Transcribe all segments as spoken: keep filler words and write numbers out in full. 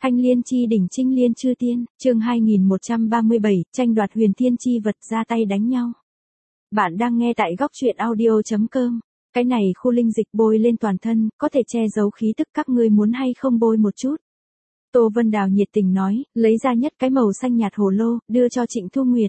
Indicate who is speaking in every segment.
Speaker 1: Thanh liên chi đỉnh trinh liên chư tiên, chương hai nghìn một trăm ba mươi bảy, tranh đoạt huyền thiên chi vật ra tay đánh nhau. Bạn đang nghe tại góc truyện audio chấm com. Cái này khu linh dịch bôi lên toàn thân, có thể che giấu khí tức, các ngươi muốn hay không bôi một chút. Tô Vân Đào nhiệt tình nói, lấy ra nhất cái màu xanh nhạt hồ lô, đưa cho Trịnh Thu Nguyệt.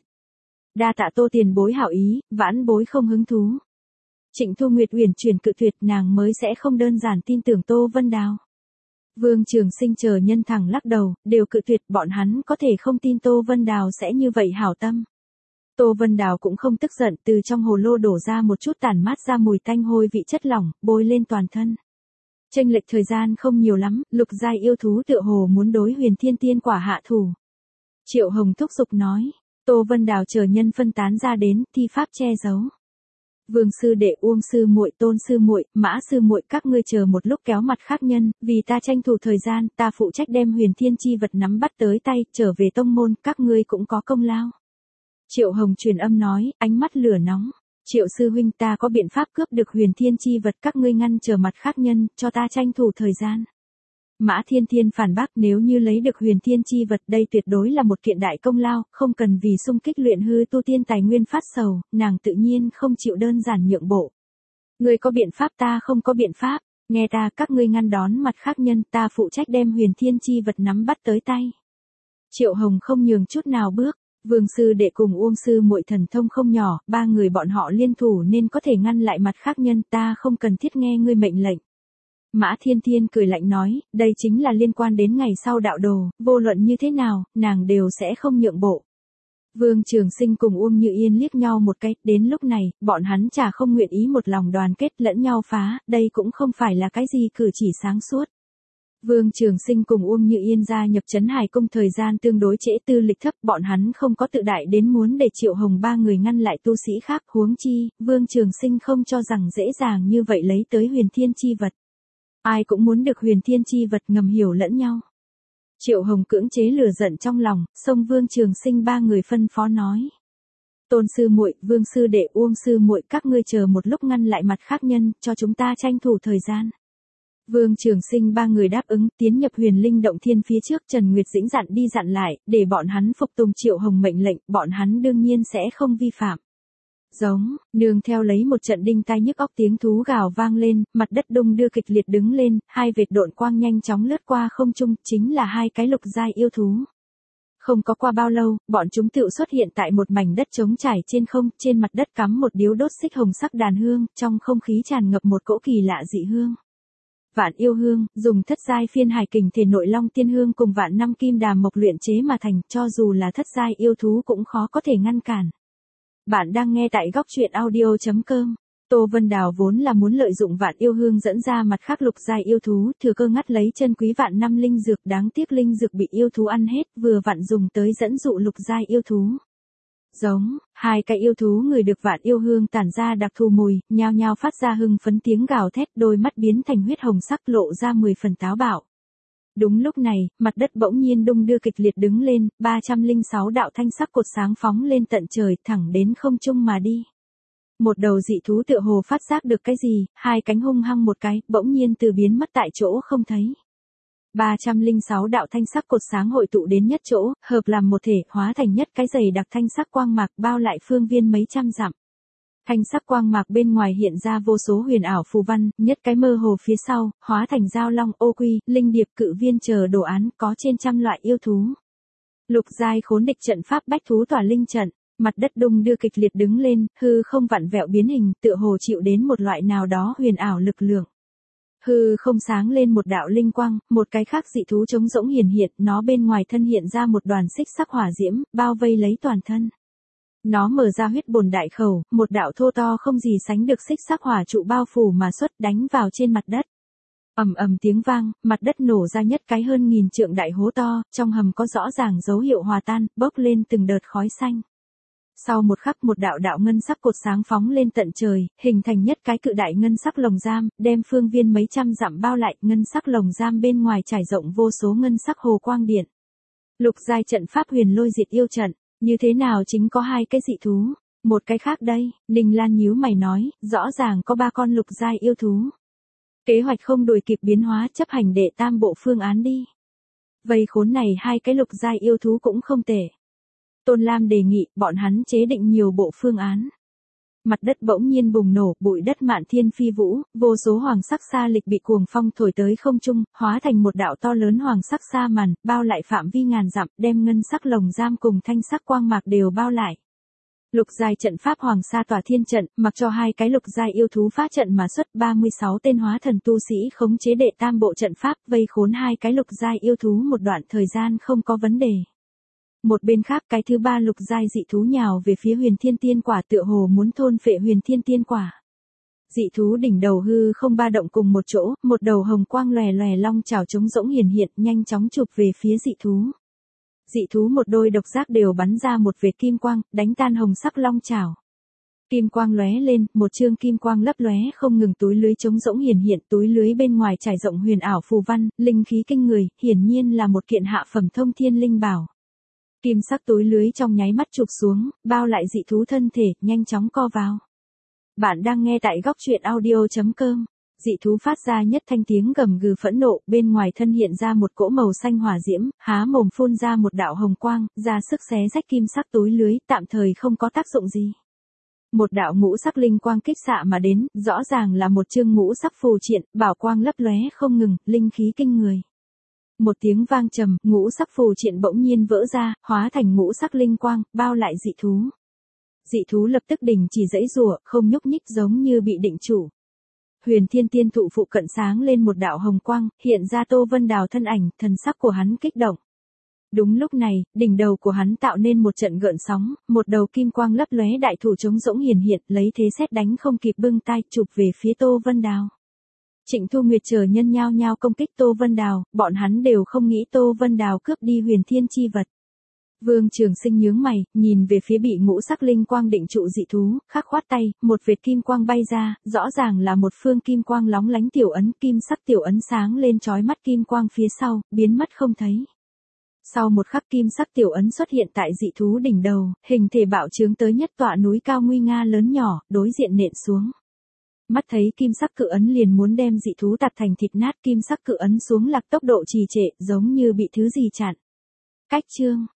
Speaker 1: Đa tạ Tô tiền bối hảo ý, vãn bối không hứng thú. Trịnh Thu Nguyệt uyển chuyển cự tuyệt, nàng mới sẽ không đơn giản tin tưởng Tô Vân Đào. Vương Trường Sinh chờ nhân thẳng lắc đầu, đều cự tuyệt, bọn hắn có thể không tin Tô Vân Đào sẽ như vậy hảo tâm. Tô Vân Đào cũng không tức giận, từ trong hồ lô đổ ra một chút tản mát ra mùi tanh hôi vị chất lỏng, bôi lên toàn thân. Chênh lệch thời gian không nhiều lắm, lục giai yêu thú tựa hồ muốn đối huyền thiên tiên quả hạ thủ. Triệu Hồng thúc giục nói, Tô Vân Đào chờ nhân phân tán ra đến, thi pháp che giấu. Vương sư đệ, Uông sư muội, Tôn sư muội, Mã sư muội, các ngươi chờ một lúc kéo mặt khác nhân, vì ta tranh thủ thời gian, ta phụ trách đem huyền thiên chi vật nắm bắt tới tay, trở về tông môn, các ngươi cũng có công lao. Triệu Hồng truyền âm nói, ánh mắt lửa nóng. Triệu sư huynh, ta có biện pháp cướp được huyền thiên chi vật, các ngươi ngăn chờ mặt khác nhân, cho ta tranh thủ thời gian. Mã Thiên Thiên phản bác, nếu như lấy được huyền thiên chi vật, đây tuyệt đối là một kiện đại công lao, không cần vì xung kích luyện hư tu tiên tài nguyên phát sầu, nàng tự nhiên không chịu đơn giản nhượng bộ. Ngươi có biện pháp, ta không có biện pháp, nghe ta, các ngươi ngăn đón mặt khác nhân, ta phụ trách đem huyền thiên chi vật nắm bắt tới tay. Triệu Hồng không nhường chút nào bước. Vương sư đệ cùng Uông sư muội thần thông không nhỏ, ba người bọn họ liên thủ nên có thể ngăn lại mặt khác nhân, ta không cần thiết nghe ngươi mệnh lệnh. Mã Thiên Thiên cười lạnh nói, đây chính là liên quan đến ngày sau đạo đồ, vô luận như thế nào, nàng đều sẽ không nhượng bộ. Vương Trường Sinh cùng Uông Như Yên liếc nhau một cái, đến lúc này, bọn hắn chả không nguyện ý một lòng đoàn kết lẫn nhau phá, đây cũng không phải là cái gì cử chỉ sáng suốt. Vương Trường Sinh cùng Uông Như Yên gia nhập Trấn Hải Cung thời gian tương đối trễ, tư lịch thấp, bọn hắn không có tự đại đến muốn để Triệu Hồng ba người ngăn lại tu sĩ khác, huống chi, Vương Trường Sinh không cho rằng dễ dàng như vậy lấy tới huyền thiên chi vật. Ai cũng muốn được huyền thiên chi vật, ngầm hiểu lẫn nhau. Triệu Hồng cưỡng chế lửa giận trong lòng, xông Vương Trường Sinh ba người phân phó nói. Tôn sư muội, Vương sư đệ, Uông sư muội, các ngươi chờ một lúc ngăn lại mặt khác nhân, cho chúng ta tranh thủ thời gian. Vương Trường Sinh ba người đáp ứng, tiến nhập huyền linh động thiên phía trước, Trần Nguyệt Dĩnh dặn đi dặn lại, để bọn hắn phục tùng Triệu Hồng mệnh lệnh, bọn hắn đương nhiên sẽ không vi phạm. Giống, nương theo lấy một trận đinh tai nhức óc tiếng thú gào vang lên, mặt đất đung đưa kịch liệt đứng lên, hai vệt độn quang nhanh chóng lướt qua không trung, chính là hai cái lục giai yêu thú. Không có qua bao lâu, bọn chúng tựu xuất hiện tại một mảnh đất trống trải trên không, trên mặt đất cắm một điếu đốt xích hồng sắc đàn hương, trong không khí tràn ngập một cỗ kỳ lạ dị hương. Vạn yêu hương, dùng thất giai phiên hải kình thể nội long tiên hương cùng vạn năm kim đàm mộc luyện chế mà thành, cho dù là thất giai yêu thú cũng khó có thể ngăn cản. Bạn đang nghe tại góc truyện audio chấm com. Tô Vân Đào vốn là muốn lợi dụng vạn yêu hương dẫn ra mặt khác lục giai yêu thú, thừa cơ ngắt lấy chân quý vạn năm linh dược, đáng tiếc linh dược bị yêu thú ăn hết, vừa vặn dùng tới dẫn dụ lục giai yêu thú. Giống, hai cái yêu thú người được vạn yêu hương tản ra đặc thù mùi, nhao nhao phát ra hưng phấn tiếng gào thét, đôi mắt biến thành huyết hồng sắc, lộ ra mười phần táo bạo. Đúng lúc này, mặt đất bỗng nhiên đung đưa kịch liệt đứng lên, ba trăm lẻ sáu đạo thanh sắc cột sáng phóng lên tận trời, thẳng đến không trung mà đi. Một đầu dị thú tựa hồ phát giác được cái gì, hai cánh hung hăng một cái, bỗng nhiên từ biến mất tại chỗ không thấy. ba trăm lẻ sáu đạo thanh sắc cột sáng hội tụ đến nhất chỗ, hợp làm một thể, hóa thành nhất cái dày đặc thanh sắc quang mạc bao lại phương viên mấy trăm dặm. Thanh sắc quang mạc bên ngoài hiện ra vô số huyền ảo phù văn, nhất cái mơ hồ phía sau, hóa thành giao long, ô quy, linh điệp, cự viên chờ đồ án, có trên trăm loại yêu thú. Lục giai khốn địch trận pháp bách thú tỏa linh trận, mặt đất đung đưa kịch liệt đứng lên, hư không vặn vẹo biến hình, tựa hồ chịu đến một loại nào đó huyền ảo lực lượng. Hư không sáng lên một đạo linh quang, một cái khác dị thú trống rỗng hiển hiện, nó bên ngoài thân hiện ra một đoàn xích sắc hỏa diễm, bao vây lấy toàn thân. Nó mở ra huyết bồn đại khẩu, một đạo thô to không gì sánh được xích sắc hỏa trụ bao phủ mà xuất, đánh vào trên mặt đất. Ầm ầm tiếng vang, mặt đất nổ ra nhất cái hơn nghìn trượng đại hố to, trong hầm có rõ ràng dấu hiệu hòa tan, bốc lên từng đợt khói xanh. Sau một khắc, một đạo đạo ngân sắc cột sáng phóng lên tận trời, hình thành nhất cái cự đại ngân sắc lồng giam, đem phương viên mấy trăm dặm bao lại, ngân sắc lồng giam bên ngoài trải rộng vô số ngân sắc hồ quang điện. Lục giai trận pháp huyền lôi diệt yêu trận, như thế nào chính có hai cái dị thú, một cái khác đây, Ninh Lan nhíu mày nói, rõ ràng có ba con lục giai yêu thú. Kế hoạch không đuổi kịp biến hóa, chấp hành đệ tam bộ phương án đi. Vây khốn này hai cái lục giai yêu thú cũng không tệ. Tôn Lam đề nghị bọn hắn chế định nhiều bộ phương án. Mặt đất bỗng nhiên bùng nổ, bụi đất mạn thiên phi vũ, vô số hoàng sắc sa lịch bị cuồng phong thổi tới không trung, hóa thành một đạo to lớn hoàng sắc sa màn, bao lại phạm vi ngàn dặm, đem ngân sắc lồng giam cùng thanh sắc quang mạc đều bao lại. Lục giai trận pháp hoàng sa tỏa thiên trận, mặc cho hai cái lục giai yêu thú phá trận mà xuất ba mươi sáu tên hóa thần tu sĩ khống chế đệ tam bộ trận pháp, vây khốn hai cái lục giai yêu thú một đoạn thời gian không có vấn đề. Một bên khác cái thứ ba lục giai dị thú nhào về phía huyền thiên tiên quả tựa hồ muốn thôn phệ huyền thiên tiên quả. Dị thú đỉnh đầu hư không ba động cùng một chỗ, một đầu hồng quang lòe lòe long chảo trống rỗng hiển hiện nhanh chóng chụp về phía dị thú. Dị thú một đôi độc giác đều bắn ra một vệt kim quang, đánh tan hồng sắc long chảo. Kim quang lóe lên, một chương kim quang lấp lóe không ngừng túi lưới trống rỗng hiển hiện, túi lưới bên ngoài trải rộng huyền ảo phù văn, linh khí kinh người, hiển nhiên là một kiện hạ phẩm thông thiên linh bảo. Kim sắc túi lưới trong nháy mắt chụp xuống, bao lại dị thú thân thể, nhanh chóng co vào. Bạn đang nghe tại góc truyện audio chấm com. Dị thú phát ra nhất thanh tiếng gầm gừ phẫn nộ, bên ngoài thân hiện ra một cỗ màu xanh hỏa diễm, há mồm phun ra một đạo hồng quang, ra sức xé rách kim sắc túi lưới, tạm thời không có tác dụng gì. Một đạo ngũ sắc linh quang kích xạ mà đến, rõ ràng là một chương ngũ sắc phù triện, bảo quang lấp lóe không ngừng, linh khí kinh người. Một tiếng vang trầm, ngũ sắc phù triện bỗng nhiên vỡ ra, hóa thành ngũ sắc linh quang, bao lại dị thú. Dị thú lập tức đình chỉ giãy giụa, không nhúc nhích giống như bị định chủ. Huyền Thiên Tiên thụ phụ cận sáng lên một đạo hồng quang, hiện ra Tô Vân Đào thân ảnh, thần sắc của hắn kích động. Đúng lúc này, đỉnh đầu của hắn tạo nên một trận gợn sóng, một đầu kim quang lấp lóe đại thủ trống rỗng hiển hiện, lấy thế sét đánh không kịp bưng tay, chụp về phía Tô Vân Đào. Trịnh Thu Nguyệt chờ nhân nhao nhao công kích Tô Vân Đào, bọn hắn đều không nghĩ Tô Vân Đào cướp đi huyền thiên chi vật. Vương Trường Sinh nhướng mày, nhìn về phía bị ngũ sắc linh quang định trụ dị thú, khắc khoát tay, một vệt kim quang bay ra, rõ ràng là một phương kim quang lóng lánh tiểu ấn, kim sắc tiểu ấn sáng lên chói mắt kim quang phía sau, biến mất không thấy. Sau một khắc kim sắc tiểu ấn xuất hiện tại dị thú đỉnh đầu, hình thể bạo trướng tới nhất tọa núi cao nguy nga lớn nhỏ, đối diện nện xuống. Mắt thấy kim sắc cự ấn liền muốn đem dị thú tạt thành thịt nát, kim sắc cự ấn xuống lạc tốc độ trì trệ, giống như bị thứ gì chặn. Cách chương,